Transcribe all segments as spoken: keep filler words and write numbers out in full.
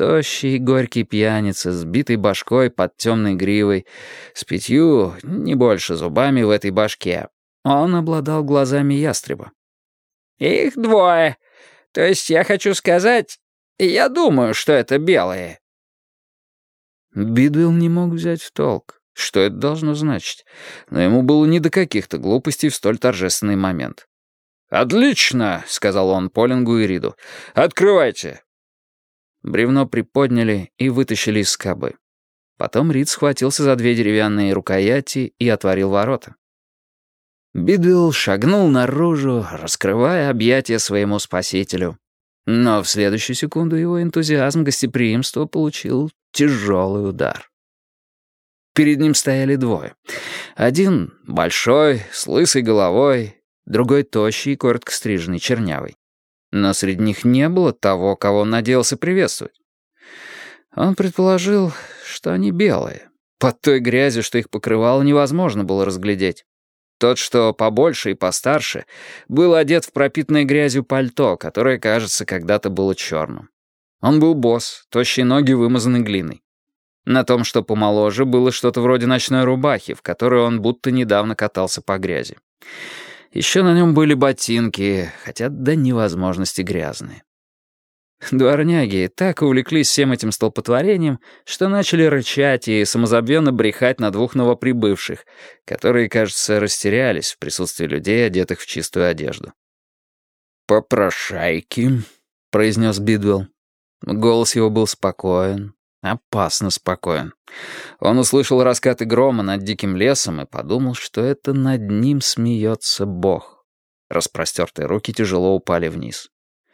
Тощий, горький пьяница, с битой башкой под темной гривой, с пятью, не больше, зубами в этой башке. Он обладал глазами ястреба. «Их двое. То есть я хочу сказать, я думаю, что это белые». Бидуэлл не мог взять в толк, что это должно значить, но ему было не до каких-то глупостей в столь торжественный момент. «Отлично!» — сказал он Полингу и Риду. «Открывайте!» Бревно приподняли и вытащили из скобы. Потом Рид схватился за две деревянные рукояти и отворил ворота. Бидуэлл шагнул наружу, раскрывая объятия своему спасителю. Но в следующую секунду его энтузиазм гостеприимства получил тяжелый удар. Перед ним стояли двое. Один большой, с лысой головой, другой тощий и коротко стриженный, чернявый. Но среди них не было того, кого он надеялся приветствовать. Он предположил, что они белые. Под той грязью, что их покрывало, невозможно было разглядеть. Тот, что побольше и постарше, был одет в пропитанное грязью пальто, которое, кажется, когда-то было черным. Он был босс, тощие ноги вымазаны глиной. На том, что помоложе, было что-то вроде ночной рубахи, в которой он будто недавно катался по грязи. Еще на нем были ботинки, хотя до невозможности грязные. Дворняги так увлеклись всем этим столпотворением, что начали рычать и самозабвенно брехать на двух новоприбывших, которые, кажется, растерялись в присутствии людей, одетых в чистую одежду. «Попрошайки», — произнес Бидуэлл. Голос его был спокоен, опасно спокоен. Он услышал раскаты грома над диким лесом и подумал, что это над ним смеется Бог. Распростертые руки тяжело упали вниз.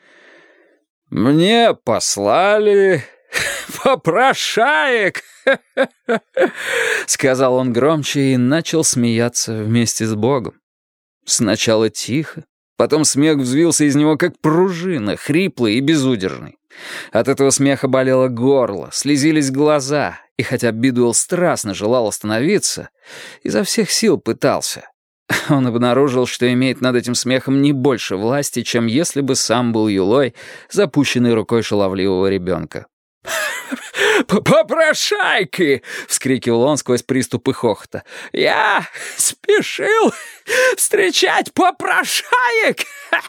«Мне послали попрошаек», — сказал он громче и начал смеяться вместе с Богом. Сначала тихо, потом смех взвился из него, как пружина, хриплый и безудержный. От этого смеха болело горло, слезились глаза, и хотя Бидуэлл страстно желал остановиться, изо всех сил пытался. Он обнаружил, что имеет над этим смехом не больше власти, чем если бы сам был юлой, запущенной рукой шаловливого ребенка. «Попрошайки!» — вскрикивал он сквозь приступы хохота. «Я спешил встречать попрошаек!»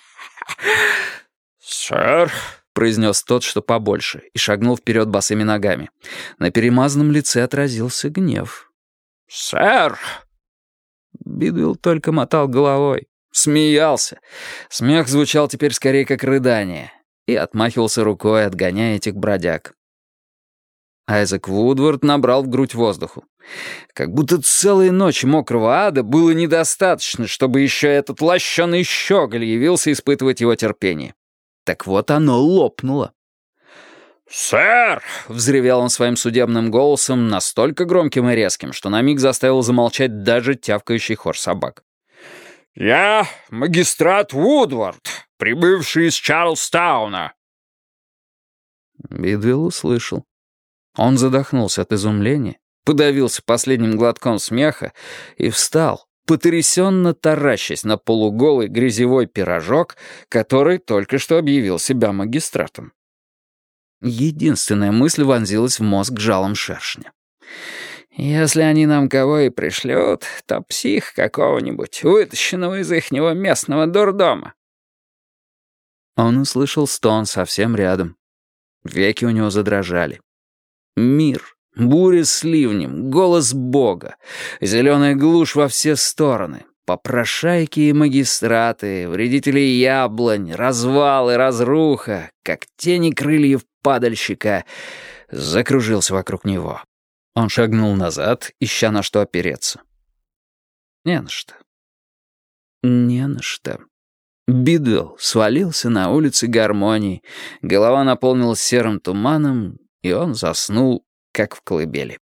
«Сэр!» — произнес тот, что побольше, и шагнул вперед босыми ногами. На перемазанном лице отразился гнев. «Сэр!» Бидуэлл только мотал головой, смеялся. Смех звучал теперь скорее как рыдание, и отмахивался рукой, отгоняя этих бродяг. Айзек Вудвард набрал в грудь воздуху. Как будто целые ночи мокрого ада было недостаточно, чтобы еще этот лощеный щеголь явился испытывать его терпение. Так вот оно лопнуло. «Сэр!» — взревел он своим судебным голосом, настолько громким и резким, что на миг заставил замолчать даже тявкающий хор собак. «Я магистрат Вудвард, прибывший из Чарльстауна». Бидуэлл услышал. Он задохнулся от изумления, подавился последним глотком смеха и встал, потрясенно таращась на полуголый грязевой пирожок, который только что объявил себя магистратом. Единственная мысль вонзилась в мозг жалом шершня. «Если они нам кого и пришлют, то псих какого-нибудь, вытащенного из ихнего местного дурдома». Он услышал стон совсем рядом. Веки у него задрожали. Мир, буря с ливнем, голос Бога, зеленая глушь во все стороны, попрошайки и магистраты, вредители яблонь, развал и разруха, как тени крыльев падальщика, закружился вокруг него. Он шагнул назад, ища на что опереться. Не на что. Не на что. Бидуэлл свалился на улице Гармонии, голова наполнилась серым туманом, и он заснул, как в колыбели.